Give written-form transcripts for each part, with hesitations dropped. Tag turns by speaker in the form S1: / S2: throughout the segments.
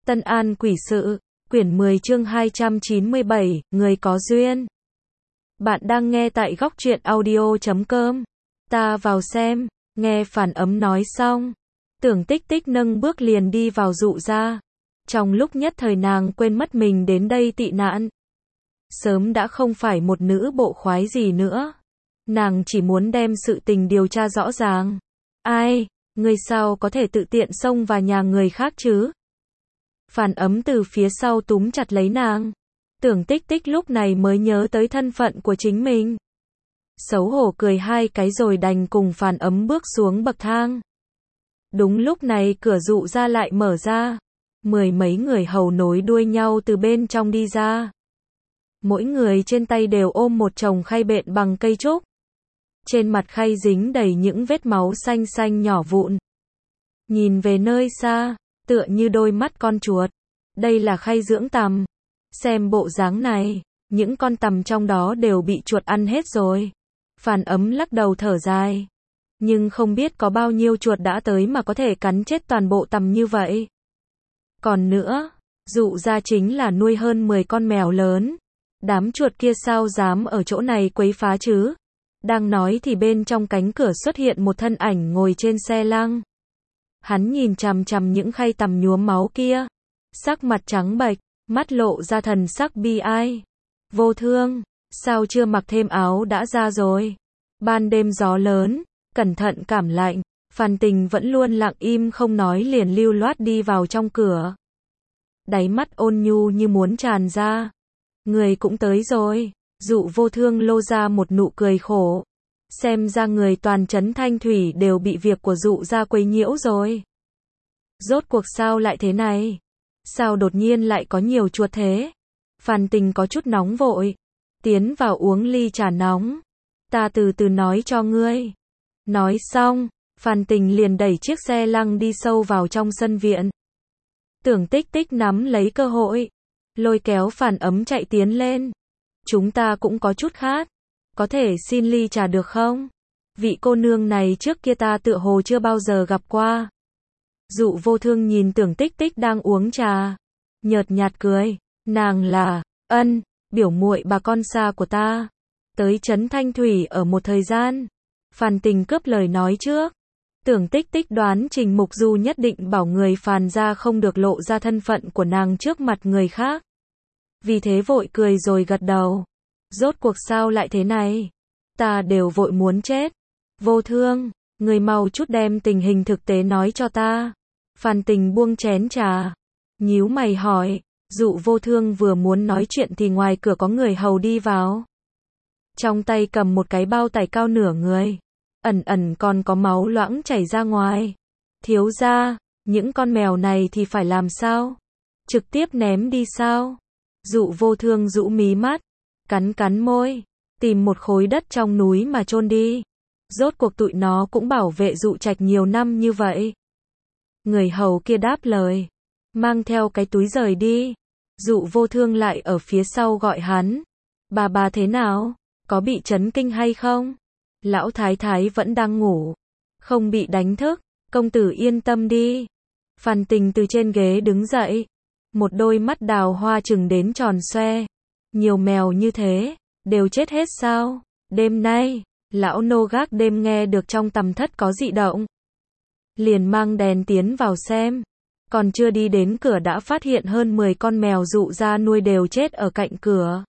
S1: Tân An Quỷ Sự, quyển 10 chương 297, người có duyên. Bạn đang nghe tại góc truyện audio.com. Ta vào xem, nghe Phản Ấm nói xong. Tưởng Tích Tích nâng bước liền đi vào dụ ra. Trong lúc nhất thời nàng quên mất mình đến đây tị nạn. Sớm đã không phải một nữ bộ khoái gì nữa. Nàng chỉ muốn đem sự tình điều tra rõ ràng. Ai, người sao có thể tự tiện xông vào nhà người khác chứ? Phản Ấm từ phía sau túm chặt lấy nàng. Tưởng Tích Tích lúc này mới nhớ tới thân phận của chính mình. Xấu hổ cười hai cái rồi đành cùng Phản Ấm bước xuống bậc thang. Đúng lúc này cửa dụ ra lại mở ra. Mười mấy người hầu nối đuôi nhau từ bên trong đi ra. Mỗi người trên tay đều ôm một chồng khay bện bằng cây trúc. Trên mặt khay dính đầy những vết máu xanh xanh nhỏ vụn. Nhìn về nơi xa, tựa như đôi mắt con chuột. Đây là khay dưỡng tằm. Xem bộ dáng này, những con tằm trong đó đều bị chuột ăn hết rồi. Phản Ấm lắc đầu thở dài. Nhưng không biết có bao nhiêu chuột đã tới mà có thể cắn chết toàn bộ tằm như vậy. Còn nữa, dụ ra chính là nuôi hơn 10 con mèo lớn. Đám chuột kia sao dám ở chỗ này quấy phá chứ? Đang nói thì bên trong cánh cửa xuất hiện một thân ảnh ngồi trên xe lăng. Hắn nhìn chằm chằm những khay tằm nhuốm máu kia. Sắc mặt trắng bệch, mắt lộ ra thần sắc bi ai. Vô Thương, sao chưa mặc thêm áo đã ra rồi? Ban đêm gió lớn, cẩn thận cảm lạnh. Phan Tình vẫn luôn lặng im không nói liền lưu loát đi vào trong cửa. Đáy mắt ôn nhu như muốn tràn ra. Người cũng tới rồi. Dụ Vô Thương lô ra một nụ cười khổ. Xem ra người toàn trấn Thanh Thủy đều bị việc của dụ ra quấy nhiễu rồi. Rốt cuộc sao lại thế này? Sao đột nhiên lại có nhiều chuột thế? Phan Tình có chút nóng vội. Tiến vào uống ly trà nóng. Ta từ từ nói cho ngươi. Nói xong, Phan Tình liền đẩy chiếc xe lăng đi sâu vào trong sân viện. Tưởng Tích Tích nắm lấy cơ hội. Lôi kéo Phản Ấm chạy tiến lên. Chúng ta cũng có chút khát. Có thể xin ly trà được không? Vị cô nương này trước kia ta tựa hồ chưa bao giờ gặp qua. Dụ Vô Thương nhìn Tưởng Tích Tích đang uống trà. Nhợt nhạt cười. Nàng là, Ân, biểu muội bà con xa của ta. Tới trấn Thanh Thủy ở một thời gian. Phan Tình cướp lời nói trước. Tưởng Tích Tích đoán Trình Mục Du nhất định bảo người Phàn ra không được lộ ra thân phận của nàng trước mặt người khác. Vì thế vội cười rồi gật đầu. Rốt cuộc sao lại thế này? Ta đều vội muốn chết. Vô Thương, người mau chút đem tình hình thực tế nói cho ta. Phan Tình buông chén trà. Nhíu mày hỏi. Dụ Vô Thương vừa muốn nói chuyện thì ngoài cửa có người hầu đi vào. Trong tay cầm một cái bao tải cao nửa người. Ẩn ẩn còn có máu loãng chảy ra ngoài. Thiếu gia, những con mèo này thì phải làm sao? Trực tiếp ném đi sao? Dụ Vô Thương rũ mí mắt, cắn cắn môi, tìm một khối đất trong núi mà chôn đi. Rốt cuộc tụi nó cũng bảo vệ dụ trạch nhiều năm như vậy. Người hầu kia đáp lời, mang theo cái túi rời đi. Dụ Vô Thương lại ở phía sau gọi hắn. Bà thế nào? Có bị chấn kinh hay không? Lão thái thái vẫn đang ngủ. Không bị đánh thức. Công tử yên tâm đi. Phan Tình từ trên ghế đứng dậy. Một đôi mắt đào hoa trừng đến tròn xoe. Nhiều mèo như thế, đều chết hết sao? Đêm nay, lão nô gác đêm nghe được trong tầm thất có dị động. Liền mang đèn tiến vào xem. Còn chưa đi đến cửa đã phát hiện hơn 10 con mèo dụ ra nuôi đều chết ở cạnh cửa.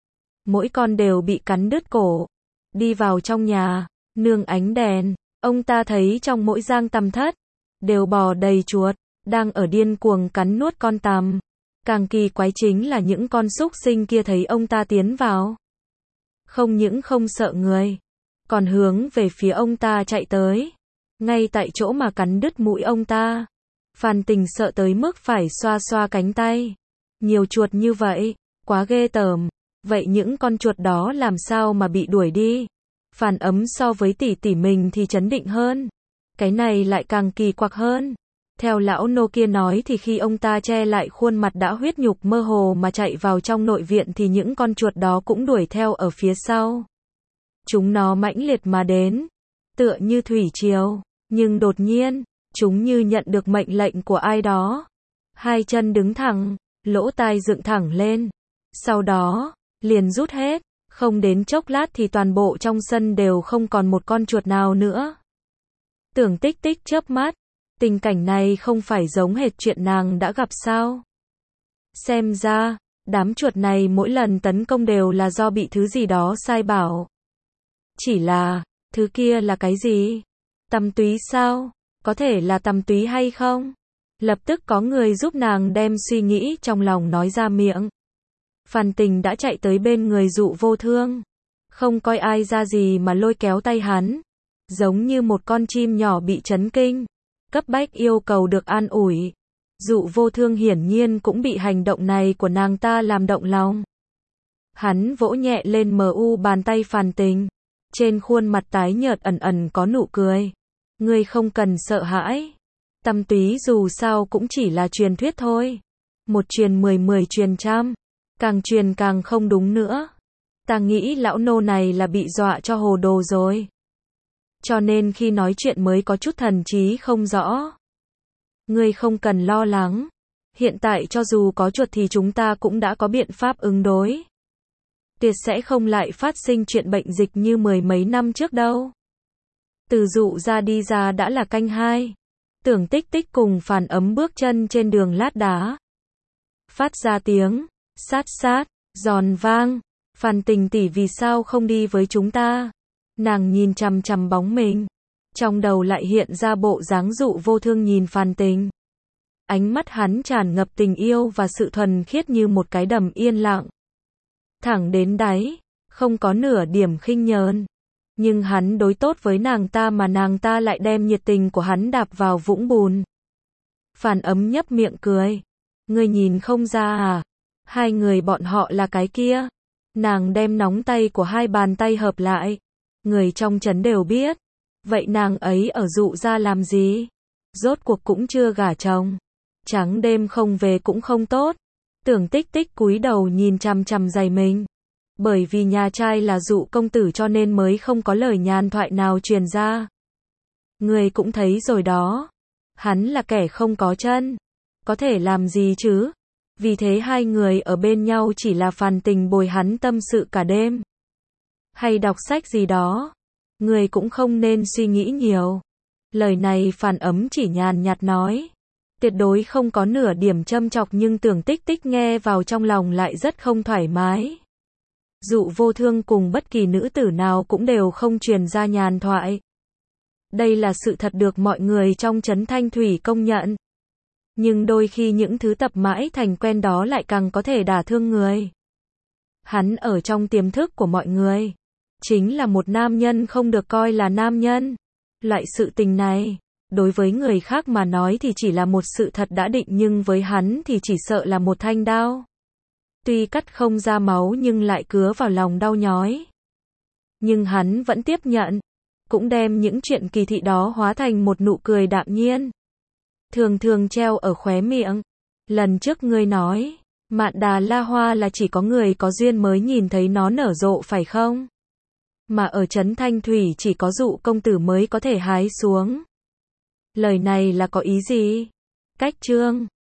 S1: Mỗi con đều bị cắn đứt cổ. Đi vào trong nhà, nương ánh đèn, ông ta thấy trong mỗi giang tầm thất, đều bò đầy chuột, đang ở điên cuồng cắn nuốt con tằm. Càng kỳ quái chính là những con súc sinh kia thấy ông ta tiến vào. Không những không sợ người, còn hướng về phía ông ta chạy tới. Ngay tại chỗ mà cắn đứt mũi ông ta. Phan Tình sợ tới mức phải xoa xoa cánh tay. Nhiều chuột như vậy, quá ghê tởm. Vậy những con chuột đó làm sao mà bị đuổi đi? Phản Ấm so với tỷ tỷ mình thì trấn định hơn. Cái này lại càng kỳ quặc hơn. Theo lão nô kia nói thì khi ông ta che lại khuôn mặt đã huyết nhục mơ hồ mà chạy vào trong nội viện thì những con chuột đó cũng đuổi theo ở phía sau. Chúng nó mãnh liệt mà đến, tựa như thủy triều, nhưng đột nhiên, chúng như nhận được mệnh lệnh của ai đó. Hai chân đứng thẳng, lỗ tai dựng thẳng lên. Sau đó, liền rút hết. Không đến chốc lát thì toàn bộ trong sân đều không còn một con chuột nào nữa. Tưởng Tích Tích chớp mắt. Tình cảnh này không phải giống hệt chuyện nàng đã gặp sao? Xem ra, đám chuột này mỗi lần tấn công đều là do bị thứ gì đó sai bảo. Chỉ là, thứ kia là cái gì? Tăm túy sao? Có thể là tăm túy hay không? Lập tức có người giúp nàng đem suy nghĩ trong lòng nói ra miệng. Phan Tình đã chạy tới bên người Dụ Vô Thương. Không coi ai ra gì mà lôi kéo tay hắn. Giống như một con chim nhỏ bị chấn kinh. Cấp bách yêu cầu được an ủi. Dụ Vô Thương hiển nhiên cũng bị hành động này của nàng ta làm động lòng. Hắn vỗ nhẹ lên mu bàn tay Phan Tình. Trên khuôn mặt tái nhợt ẩn ẩn có nụ cười. Ngươi không cần sợ hãi. Tăm túy dù sao cũng chỉ là truyền thuyết thôi. Một truyền 10, 10 truyền trăm. Càng truyền càng không đúng nữa. Ta nghĩ lão nô này là bị dọa cho hồ đồ rồi. Cho nên khi nói chuyện mới có chút thần trí không rõ. Ngươi không cần lo lắng. Hiện tại cho dù có chuột thì chúng ta cũng đã có biện pháp ứng đối. Tuyệt sẽ không lại phát sinh chuyện bệnh dịch như 10 mấy năm trước đâu. Từ Dụ ra đi ra đã là canh 2. Tưởng Tích Tích cùng Phàn Ấm bước chân trên đường lát đá. Phát ra tiếng sát sát, giòn vang. Phan Tình tỷ vì sao không đi với chúng ta? Nàng nhìn chằm chằm bóng mình. Trong đầu lại hiện ra bộ dáng Dụ Vô Thương nhìn Phan Tình. Ánh mắt hắn tràn ngập tình yêu và sự thuần khiết như một cái đầm yên lặng. Thẳng đến đáy, không có nửa điểm khinh nhờn. Nhưng hắn đối tốt với nàng ta mà nàng ta lại đem nhiệt tình của hắn đạp vào vũng bùn. Phàn Ấm nhấp miệng cười. Ngươi nhìn không ra à? Hai người bọn họ là cái kia. Nàng đem nóng tay của hai bàn tay hợp lại. Người trong trấn đều biết. Vậy nàng ấy ở Dụ ra làm gì? Rốt cuộc cũng chưa gả chồng. Trắng đêm không về cũng không tốt. Tưởng Tích Tích cúi đầu nhìn chằm chằm giày mình. Bởi vì nhà trai là Dụ công tử cho nên mới không có lời nhàn thoại nào truyền ra. Người cũng thấy rồi đó. Hắn là kẻ không có chân. Có thể làm gì chứ? Vì thế hai người ở bên nhau chỉ là Phan Tình bồi hắn tâm sự cả đêm. Hay đọc sách gì đó. Người cũng không nên suy nghĩ nhiều. Lời này Phàn Ấm chỉ nhàn nhạt nói. Tuyệt đối không có nửa điểm châm chọc nhưng Tưởng Tích Tích nghe vào trong lòng lại rất không thoải mái. Dụ Vô Thương cùng bất kỳ nữ tử nào cũng đều không truyền ra nhàn thoại. Đây là sự thật được mọi người trong trấn Thanh Thủy công nhận. Nhưng đôi khi những thứ tập mãi thành quen đó lại càng có thể đả thương người. Hắn ở trong tiềm thức của mọi người. Chính là một nam nhân không được coi là nam nhân. Loại sự tình này, đối với người khác mà nói thì chỉ là một sự thật đã định nhưng với hắn thì chỉ sợ là một thanh đao. Tuy cắt không ra máu nhưng lại cứa vào lòng đau nhói. Nhưng hắn vẫn tiếp nhận. Cũng đem những chuyện kỳ thị đó hóa thành một nụ cười đạm nhiên. Thường thường treo ở khóe miệng. Lần trước ngươi nói, Mạn Đà La Hoa là chỉ có người có duyên mới nhìn thấy nó nở rộ phải không? Mà ở trấn Thanh Thủy chỉ có Dụ công tử mới có thể hái xuống. Lời này là có ý gì? Cách chương